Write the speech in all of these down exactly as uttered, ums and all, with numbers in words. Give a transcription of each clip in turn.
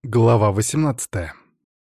Глава восемнадцатая.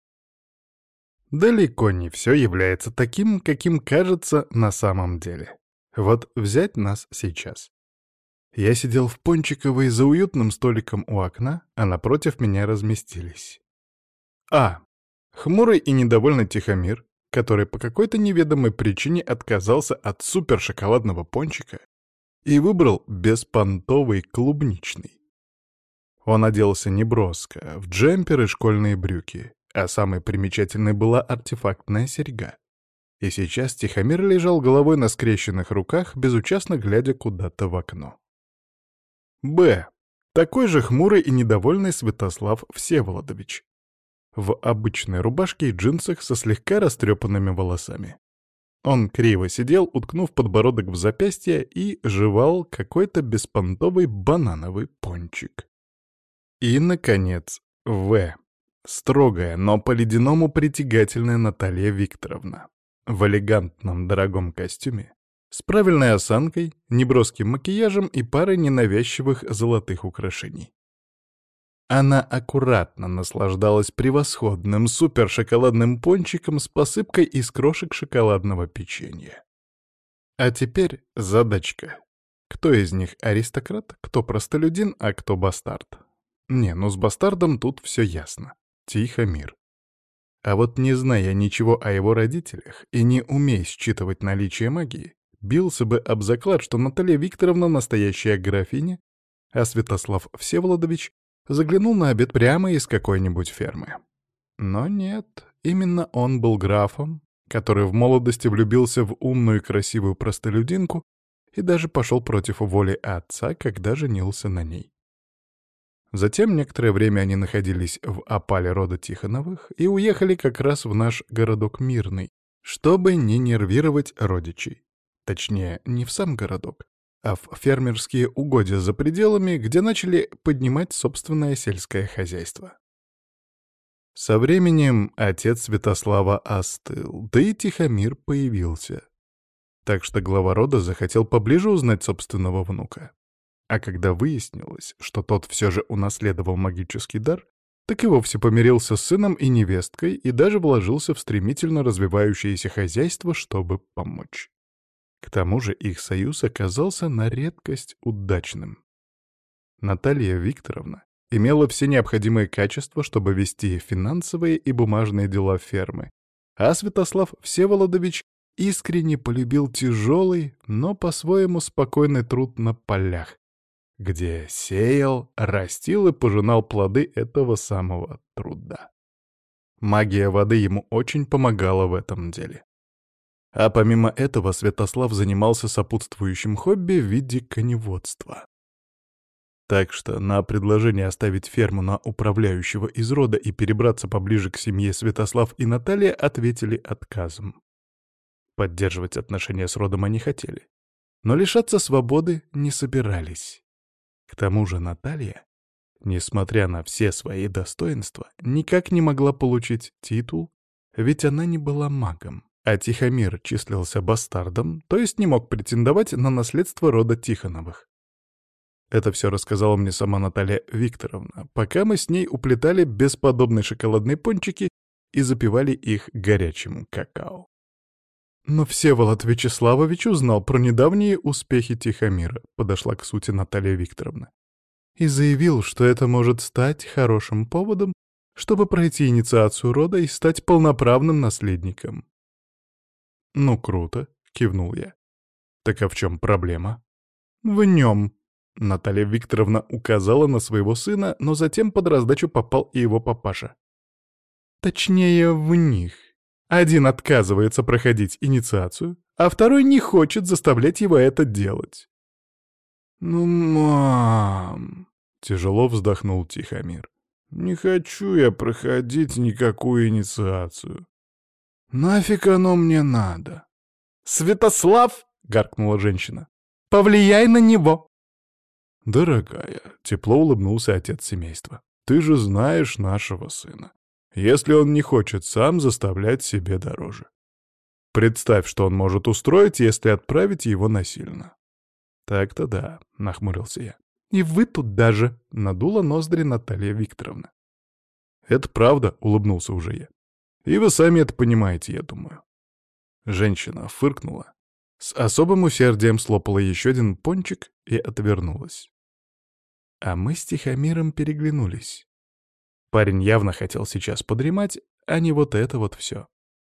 Далеко не все является таким, каким кажется на самом деле. Вот взять нас сейчас. Я сидел в Пончиковой за уютным столиком у окна, а напротив меня разместились. А. Хмурый и недовольный Тихомир, который по какой-то неведомой причине отказался от супершоколадного пончика и выбрал беспонтовый клубничный. Он оделся неброско, в джемпер и школьные брюки, а самой примечательной была артефактная серьга. И сейчас Тихомир лежал головой на скрещенных руках, безучастно глядя куда-то в окно. Б. Такой же хмурый и недовольный Святослав Всеволодович. В обычной рубашке и джинсах со слегка растрепанными волосами. Он криво сидел, уткнув подбородок в запястье и жевал какой-то беспонтовый банановый пончик. И, наконец, В. Строгая, но по-ледяному притягательная Наталья Викторовна. В элегантном дорогом костюме, с правильной осанкой, неброским макияжем и парой ненавязчивых золотых украшений. Она аккуратно наслаждалась превосходным супершоколадным пончиком с посыпкой из крошек шоколадного печенья. А теперь задачка. Кто из них аристократ, кто простолюдин, а кто бастард? Не, ну с бастардом тут все ясно. Тихомир. А вот не зная ничего о его родителях и не умея считывать наличие магии, бился бы об заклад, что Наталья Викторовна настоящая графиня, а Святослав Всеволодович заглянул на обед прямо из какой-нибудь фермы. Но нет, именно он был графом, который в молодости влюбился в умную и красивую простолюдинку и даже пошел против воли отца, когда женился на ней. Затем некоторое время они находились в опале рода Тихоновых и уехали как раз в наш городок Мирный, чтобы не нервировать родичей. Точнее, не в сам городок, а в фермерские угодья за пределами, где начали поднимать собственное сельское хозяйство. Со временем отец Святослава остыл, да и Тихомир появился. Так что глава рода захотел поближе узнать собственного внука. А когда выяснилось, что тот все же унаследовал магический дар, так и вовсе помирился с сыном и невесткой и даже вложился в стремительно развивающееся хозяйство, чтобы помочь. К тому же их союз оказался на редкость удачным. Наталья Викторовна имела все необходимые качества, чтобы вести финансовые и бумажные дела фермы, а Святослав Всеволодович искренне полюбил тяжелый, но по-своему спокойный труд на полях, где сеял, растил и пожинал плоды этого самого труда. Магия воды ему очень помогала в этом деле. А помимо этого Святослав занимался сопутствующим хобби в виде коневодства. Так что на предложение оставить ферму на управляющего из рода и перебраться поближе к семье Святослав и Наталья ответили отказом. Поддерживать отношения с родом они хотели, но лишаться свободы не собирались. К тому же Наталья, несмотря на все свои достоинства, никак не могла получить титул, ведь она не была магом, а Тихомир числился бастардом, то есть не мог претендовать на наследство рода Тихоновых. Это все рассказала мне сама Наталья Викторовна, пока мы с ней уплетали бесподобные шоколадные пончики и запивали их горячим какао. Но Всеволод Вячеславович узнал про недавние успехи Тихомира, подошла к сути Наталья Викторовна, и заявил, что это может стать хорошим поводом, чтобы пройти инициацию рода и стать полноправным наследником. «Ну, круто», — кивнул я. «Так а в чем проблема?» «В нем», — Наталья Викторовна указала на своего сына, но затем под раздачу попал и его папаша. «Точнее, в них. Один отказывается проходить инициацию, а второй не хочет заставлять его это делать». «Ну, мам...» — тяжело вздохнул Тихомир. «Не хочу я проходить никакую инициацию. Нафиг оно мне надо?» «Святослав!» — гаркнула женщина. «Повлияй на него!» «Дорогая», — тепло улыбнулся отец семейства, — «ты же знаешь нашего сына. Если он не хочет сам заставлять себе дороже. Представь, что он может устроить, если отправить его насильно». «Так-то да», — нахмурился я. «И вы тут даже», — надула ноздри Наталья Викторовна. «Это правда», — улыбнулся уже я. «И вы сами это понимаете, я думаю». Женщина фыркнула, с особым усердием слопала еще один пончик и отвернулась. А мы с Тихомиром переглянулись. Парень явно хотел сейчас подремать, а не вот это вот все.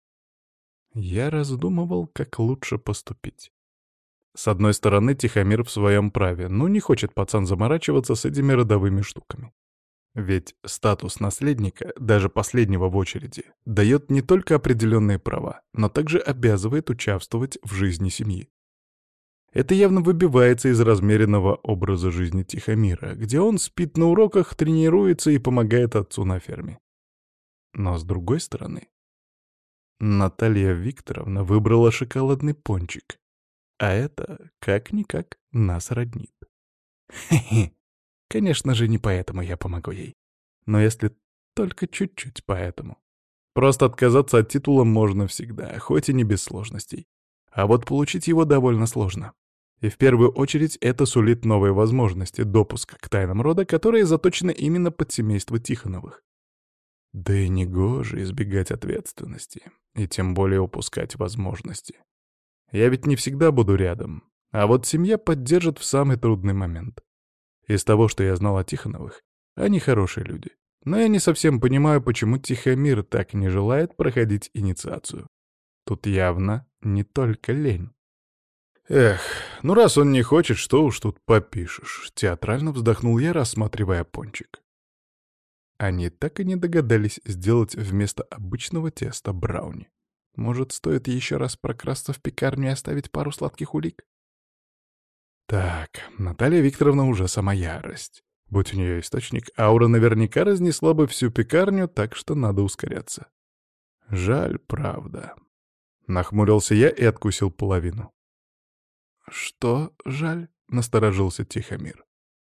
Я раздумывал, как лучше поступить. С одной стороны, Тихомир в своем праве, ну не хочет пацан заморачиваться с этими родовыми штуками. Ведь статус наследника, даже последнего в очереди, дает не только определенные права, но также обязывает участвовать в жизни семьи. Это явно выбивается из размеренного образа жизни Тихомира, где он спит на уроках, тренируется и помогает отцу на ферме. Но с другой стороны, Наталья Викторовна выбрала шоколадный пончик, а это, как-никак, нас роднит. Хе-хе. Конечно же, не поэтому я помогу ей. Но если только чуть-чуть поэтому. Просто отказаться от титула можно всегда, хоть и не без сложностей. А вот получить его довольно сложно. И в первую очередь это сулит новые возможности допуска к тайнам рода, которые заточены именно под семейство Тихоновых. Да и негоже избегать ответственности, и тем более упускать возможности. Я ведь не всегда буду рядом, а вот семья поддержит в самый трудный момент. Из того, что я знал о Тихоновых, они хорошие люди. Но я не совсем понимаю, почему Тихомир так не желает проходить инициацию. Тут явно не только лень. Эх, ну раз он не хочет, что уж тут попишешь. Театрально вздохнул я, рассматривая пончик. Они так и не догадались сделать вместо обычного теста брауни. Может, стоит еще раз прокрасться в пекарню и оставить пару сладких улик? Так, Наталья Викторовна уже сама ярость. Будь у нее источник, аура наверняка разнесла бы всю пекарню, так что надо ускоряться. Жаль, правда. Нахмурился я и откусил половину. «Что жаль?» — насторожился Тихомир.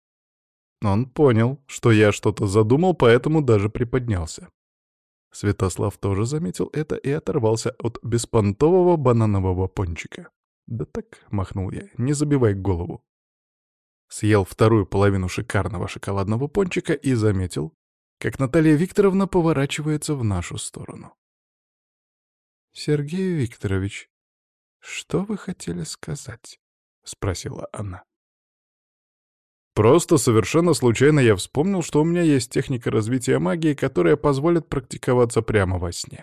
Он понял, что я что-то задумал, поэтому даже приподнялся. Святослав тоже заметил это и оторвался от беспонтового бананового пончика. «Да так», — махнул я, — «не забивай голову». Съел вторую половину шикарного шоколадного пончика и заметил, как Наталья Викторовна поворачивается в нашу сторону. «Сергей Викторович, что вы хотели сказать?» — спросила она. Просто совершенно случайно я вспомнил, что у меня есть техника развития магии, которая позволит практиковаться прямо во сне.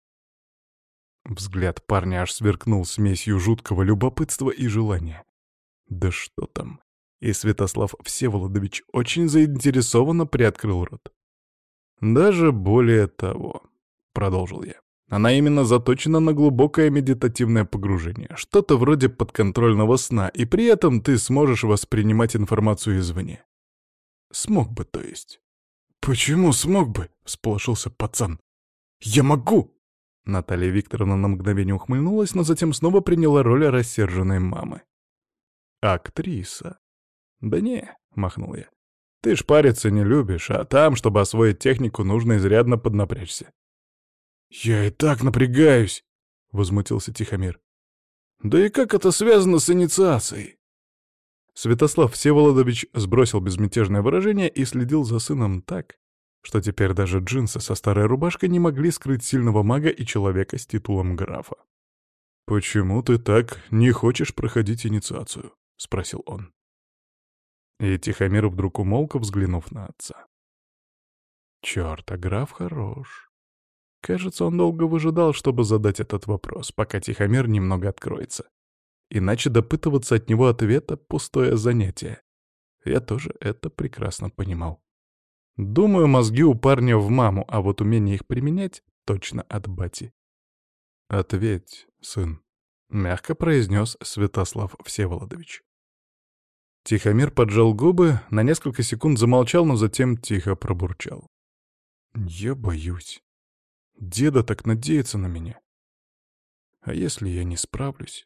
Взгляд парня аж сверкнул смесью жуткого любопытства и желания. Да что там. И Святослав Всеволодович очень заинтересованно приоткрыл рот. «Даже более того», — продолжил я. «Она именно заточена на глубокое медитативное погружение, что-то вроде подконтрольного сна, и при этом ты сможешь воспринимать информацию извне». «Смог бы, то есть?» «Почему смог бы?» — всполошился пацан. «Я могу!» Наталья Викторовна на мгновение ухмыльнулась, но затем снова приняла роль рассерженной мамы. «Актриса». «Да не», — махнул я. «Ты ж париться не любишь, а там, чтобы освоить технику, нужно изрядно поднапрячься». «Я и так напрягаюсь», — возмутился Тихомир. «Да и как это связано с инициацией?» Святослав Всеволодович сбросил безмятежное выражение и следил за сыном так, что теперь даже джинсы со старой рубашкой не могли скрыть сильного мага и человека с титулом графа. «Почему ты так не хочешь проходить инициацию?» — спросил он. И Тихомир вдруг умолк, взглянув на отца. «Чёрт, а граф хорош». Кажется, он долго выжидал, чтобы задать этот вопрос, пока Тихомир немного откроется. Иначе допытываться от него ответа — пустое занятие. Я тоже это прекрасно понимал. Думаю, мозги у парня в маму, а вот умение их применять точно от бати. «Ответь, сын», — мягко произнес Святослав Всеволодович. Тихомир поджал губы, на несколько секунд замолчал, но затем тихо пробурчал. «Я боюсь. Деда так надеется на меня. А если я не справлюсь?»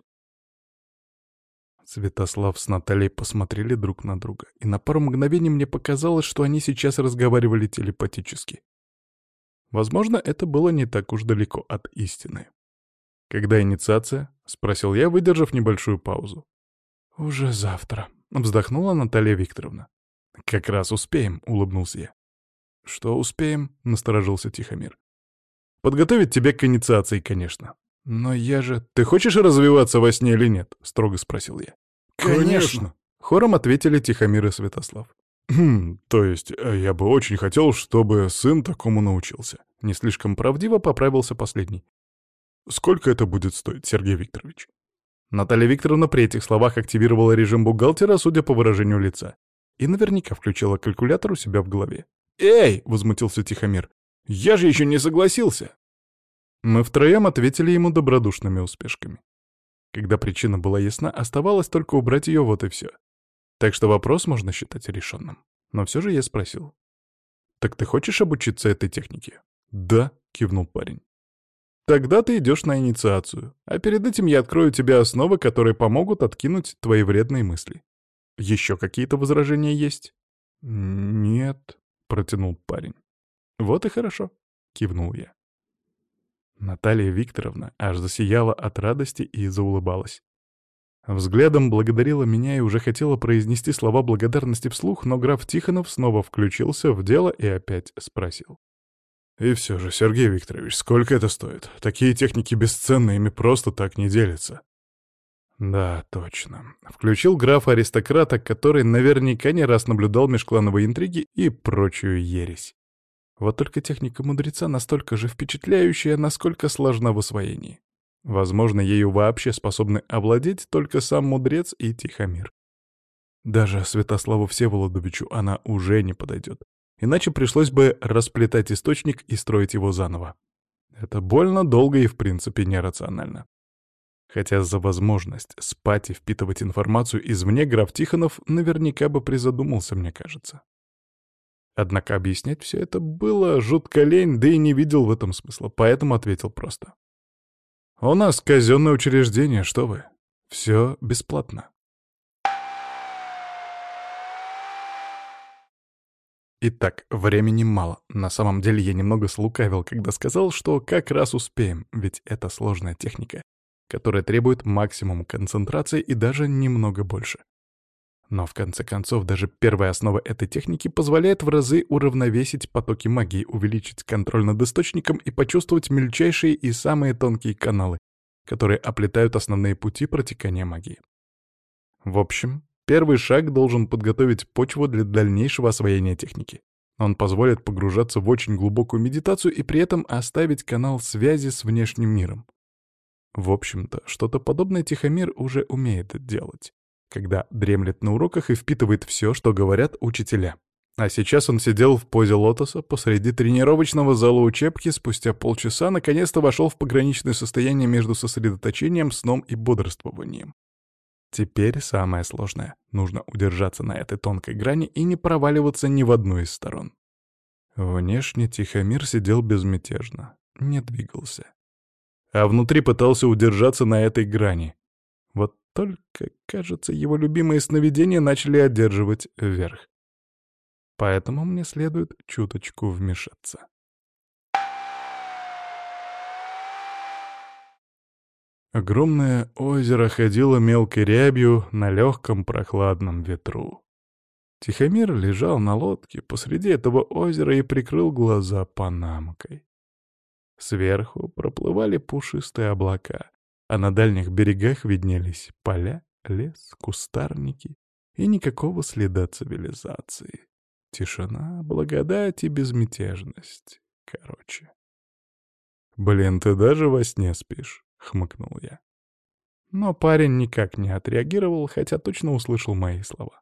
Святослав с Натальей посмотрели друг на друга, и на пару мгновений мне показалось, что они сейчас разговаривали телепатически. Возможно, это было не так уж далеко от истины. «Когда инициация?» — спросил я, выдержав небольшую паузу. «Уже завтра», — вздохнула Наталья Викторовна. «Как раз успеем», — улыбнулся я. «Что успеем?» — насторожился Тихомир. «Подготовить тебя к инициации, конечно. Но я же... Ты хочешь развиваться во сне или нет?» — строго спросил я. «Конечно!» — хором ответили Тихомир и Святослав. «Хм, то есть э, я бы очень хотел, чтобы сын такому научился». Не слишком правдиво поправился последний. «Сколько это будет стоить, Сергей Викторович?» Наталья Викторовна при этих словах активировала режим бухгалтера, судя по выражению лица, и наверняка включила калькулятор у себя в голове. «Эй!» — возмутился Тихомир. «Я же еще не согласился!» Мы втроем ответили ему добродушными успешками. Когда причина была ясна, оставалось только убрать ее, вот и все. Так что вопрос можно считать решенным. Но все же я спросил. «Так ты хочешь обучиться этой технике?» «Да», — кивнул парень. «Тогда ты идешь на инициацию, а перед этим я открою тебе основы, которые помогут откинуть твои вредные мысли. Еще какие-то возражения есть?» «Нет», — протянул парень. «Вот и хорошо», — кивнул я. Наталья Викторовна аж засияла от радости и заулыбалась. Взглядом благодарила меня и уже хотела произнести слова благодарности вслух, но граф Тихонов снова включился в дело и опять спросил. «И все же, Сергей Викторович, сколько это стоит? Такие техники бесценны, ими просто так не делятся». «Да, точно». Включил графа-аристократа, который наверняка не раз наблюдал межклановые интриги и прочую ересь. Вот только техника мудреца настолько же впечатляющая, насколько сложна в освоении. Возможно, ею вообще способны овладеть только сам мудрец и Тихомир. Даже Святославу Всеволодовичу она уже не подойдет. Иначе пришлось бы расплетать источник и строить его заново. Это больно, долго и в принципе нерационально. Хотя за возможность спать и впитывать информацию извне граф Тихонов наверняка бы призадумался, мне кажется. Однако объяснять все это было жутко лень, да и не видел в этом смысла, поэтому ответил просто. «У нас казенное учреждение, что вы? Все бесплатно». Итак, времени мало. На самом деле я немного слукавил, когда сказал, что как раз успеем, ведь это сложная техника, которая требует максимум концентрации и даже немного больше. Но в конце концов даже первая основа этой техники позволяет в разы уравновесить потоки магии, увеличить контроль над источником и почувствовать мельчайшие и самые тонкие каналы, которые оплетают основные пути протекания магии. В общем, первый шаг должен подготовить почву для дальнейшего освоения техники. Он позволит погружаться в очень глубокую медитацию и при этом оставить канал связи с внешним миром. В общем-то, что-то подобное Тихомир уже умеет делать, когда дремлет на уроках и впитывает все, что говорят учителя. А сейчас он сидел в позе лотоса посреди тренировочного зала учебки, спустя полчаса наконец-то вошел в пограничное состояние между сосредоточением, сном и бодрствованием. Теперь самое сложное — нужно удержаться на этой тонкой грани и не проваливаться ни в одну из сторон. Внешне Тихомир сидел безмятежно, не двигался. А внутри пытался удержаться на этой грани. Вот только, кажется, его любимые сновидения начали одерживать верх. Поэтому мне следует чуточку вмешаться. Огромное озеро ходило мелкой рябью на легком прохладном ветру. Тихомир лежал на лодке посреди этого озера и прикрыл глаза панамкой. Сверху проплывали пушистые облака, а на дальних берегах виднелись поля, лес, кустарники и никакого следа цивилизации. Тишина, благодать и безмятежность. Короче. «Блин, ты даже во сне спишь», — хмыкнул я. Но парень никак не отреагировал, хотя точно услышал мои слова.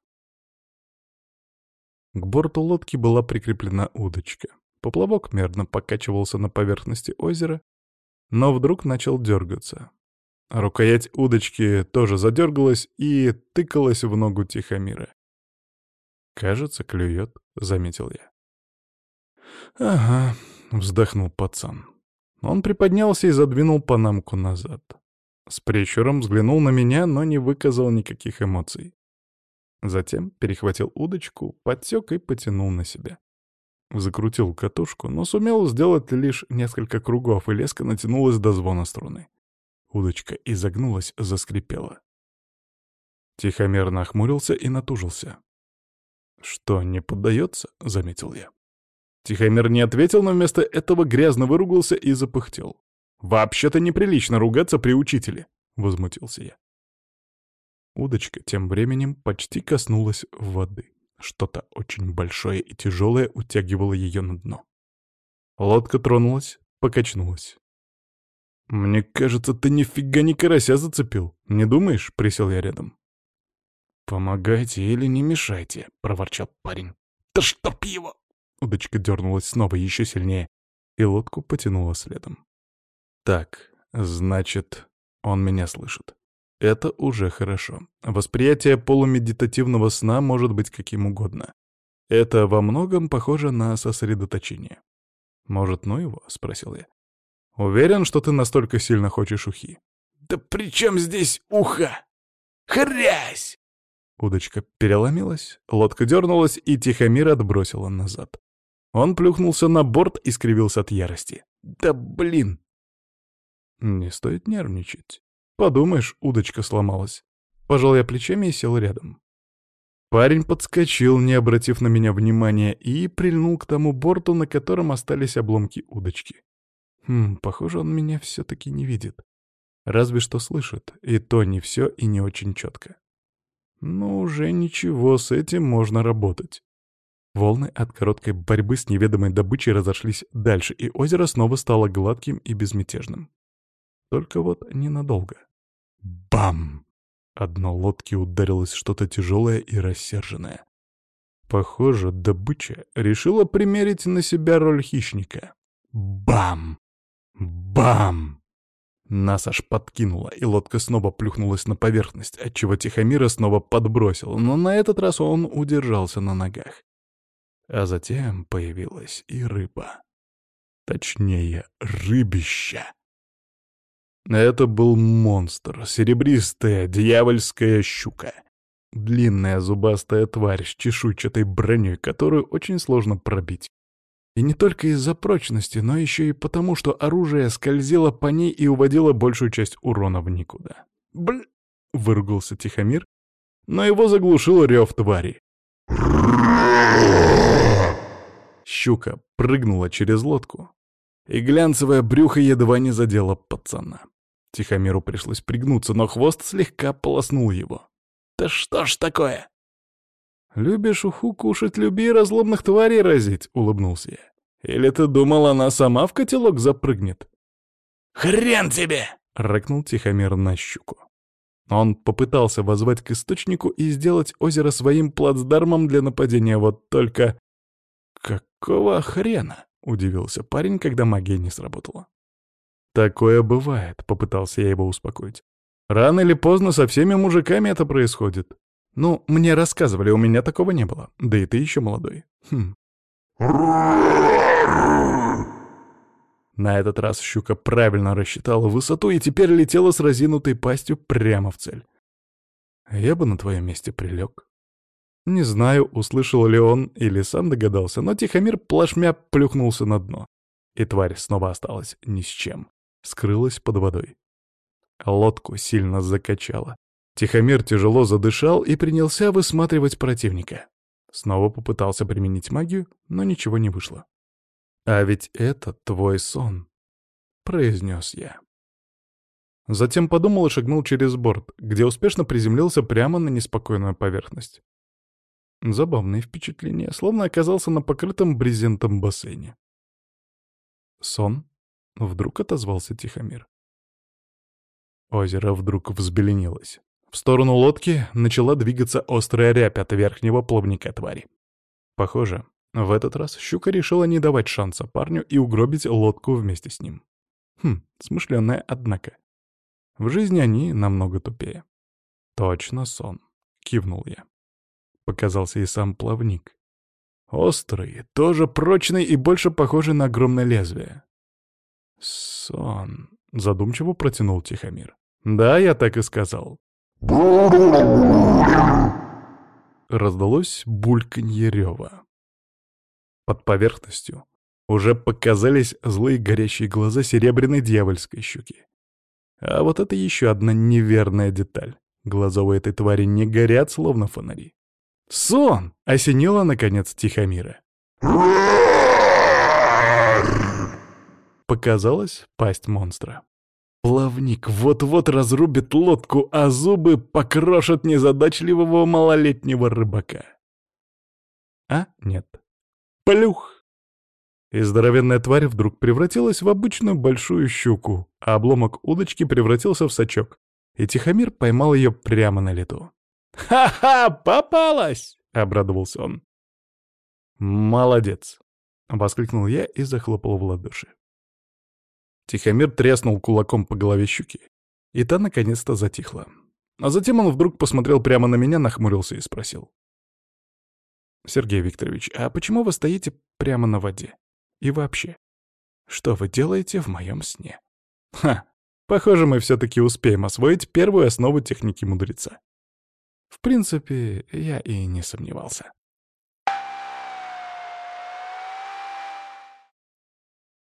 К борту лодки была прикреплена удочка. Поплавок мерно покачивался на поверхности озера, но вдруг начал дергаться. Рукоять удочки тоже задергалась и тыкалась в ногу Тихомира. «Кажется, клюет», — заметил я. «Ага», — вздохнул пацан. Он приподнялся и задвинул панамку назад. С прищуром взглянул на меня, но не выказал никаких эмоций. Затем перехватил удочку, подсек и потянул на себя. Закрутил катушку, но сумел сделать лишь несколько кругов, и леска натянулась до звона струны. Удочка изогнулась, заскрипела. Тихомир нахмурился и натужился. «Что, не поддается?» — заметил я. Тихомир не ответил, но вместо этого грязно выругался и запыхтел. «Вообще-то неприлично ругаться при учителе», — возмутился я. Удочка тем временем почти коснулась воды. Что-то очень большое и тяжелое утягивало ее на дно. Лодка тронулась, покачнулась. «Мне кажется, ты нифига не карася зацепил. Не думаешь?» — присел я рядом. «Помогайте или не мешайте», — проворчал парень. «Да чтоб его!» Удочка дернулась снова еще сильнее, и лодку потянула следом. «Так, значит, он меня слышит. Это уже хорошо. Восприятие полумедитативного сна может быть каким угодно. Это во многом похоже на сосредоточение». «Может, ну его?» — спросил я. «Уверен, что ты настолько сильно хочешь ухи?» «Да при чем здесь ухо? Хрясь!» Удочка переломилась, лодка дернулась, и Тихомир отбросила назад. Он плюхнулся на борт и скривился от ярости. «Да блин!» «Не стоит нервничать. Подумаешь, удочка сломалась». Пожал я плечами и сел рядом. Парень подскочил, не обратив на меня внимания, и прильнул к тому борту, на котором остались обломки удочки. Хм, похоже, он меня все-таки не видит. Разве что слышит, и то не все и не очень четко. Ну, уже ничего, с этим можно работать. Волны от короткой борьбы с неведомой добычей разошлись дальше, и озеро снова стало гладким и безмятежным. Только вот ненадолго. Бам! Одно лодке ударилось что-то тяжелое и рассерженное. Похоже, добыча решила примерить на себя роль хищника. Бам! Бам! Нас аж подкинуло, и лодка снова плюхнулась на поверхность, отчего Тихомира снова подбросило, но на этот раз он удержался на ногах. А затем появилась и рыба. Точнее, рыбища. Это был монстр, серебристая дьявольская щука. Длинная зубастая тварь с чешуйчатой броней, которую очень сложно пробить. И не только из-за прочности, но еще и потому, что оружие скользило по ней и уводило большую часть урона в никуда. «Бль!» — выругался Тихомир, но его заглушил рев твари. Щука прыгнула через лодку, и глянцевое брюхо едва не задело пацана. Тихомиру пришлось пригнуться, но хвост слегка полоснул его. «Да что ж такое?» «Любишь уху кушать, люби и разломных тварей разить», — улыбнулся я. «Или ты думал, она сама в котелок запрыгнет?» «Хрен тебе!» — рыкнул Тихомир на щуку. Он попытался воззвать к источнику и сделать озеро своим плацдармом для нападения, вот только... «Какого хрена?» — удивился парень, когда магия не сработала. «Такое бывает», — попытался я его успокоить. «Рано или поздно со всеми мужиками это происходит. Ну, мне рассказывали, у меня такого не было. Да и ты еще молодой. Хм». На этот раз щука правильно рассчитала высоту и теперь летела с разинутой пастью прямо в цель. Я бы на твоем месте прилег. Не знаю, услышал ли он или сам догадался, но Тихомир плашмя плюхнулся на дно. И тварь снова осталась ни с чем. Скрылась под водой. Лодку сильно закачало. Тихомир тяжело задышал и принялся высматривать противника. Снова попытался применить магию, но ничего не вышло. «А ведь это твой сон», — произнес я. Затем подумал и шагнул через борт, где успешно приземлился прямо на неспокойную поверхность. Забавное впечатление, словно оказался на покрытом брезентом бассейне. «Сон?» — вдруг отозвался Тихомир. Озеро вдруг взбеленилось. В сторону лодки начала двигаться острая рябь от верхнего плавника твари. Похоже, в этот раз щука решила не давать шанса парню и угробить лодку вместе с ним. Хм, смышленая, однако. В жизни они намного тупее. «Точно сон», — кивнул я. Показался и сам плавник. Острый, тоже прочный и больше похожий на огромное лезвие. «Сон», — задумчиво протянул Тихомир. «Да, я так и сказал». Раздалось бульканье рева. Под поверхностью уже показались злые горящие глаза серебряной дьявольской щуки. А вот это еще одна неверная деталь. Глаза у этой твари не горят, словно фонари. «Сон!» — осенило, наконец, Тихомира. показалась пасть монстра. Плавник вот-вот разрубит лодку, а зубы покрошат незадачливого малолетнего рыбака. А нет. Плюх! И здоровенная тварь вдруг превратилась в обычную большую щуку, а обломок удочки превратился в сачок, и Тихомир поймал ее прямо на лету. «Ха-ха! Попалась!» — обрадовался он. «Молодец!» — воскликнул я и захлопал в ладоши. Тихомир треснул кулаком по голове щуки, и та наконец-то затихла. А затем он вдруг посмотрел прямо на меня, нахмурился и спросил. «Сергей Викторович, а почему вы стоите прямо на воде? И вообще, что вы делаете в моем сне?» Ха! Похоже, мы все-таки успеем освоить первую основу техники мудреца. В принципе, я и не сомневался.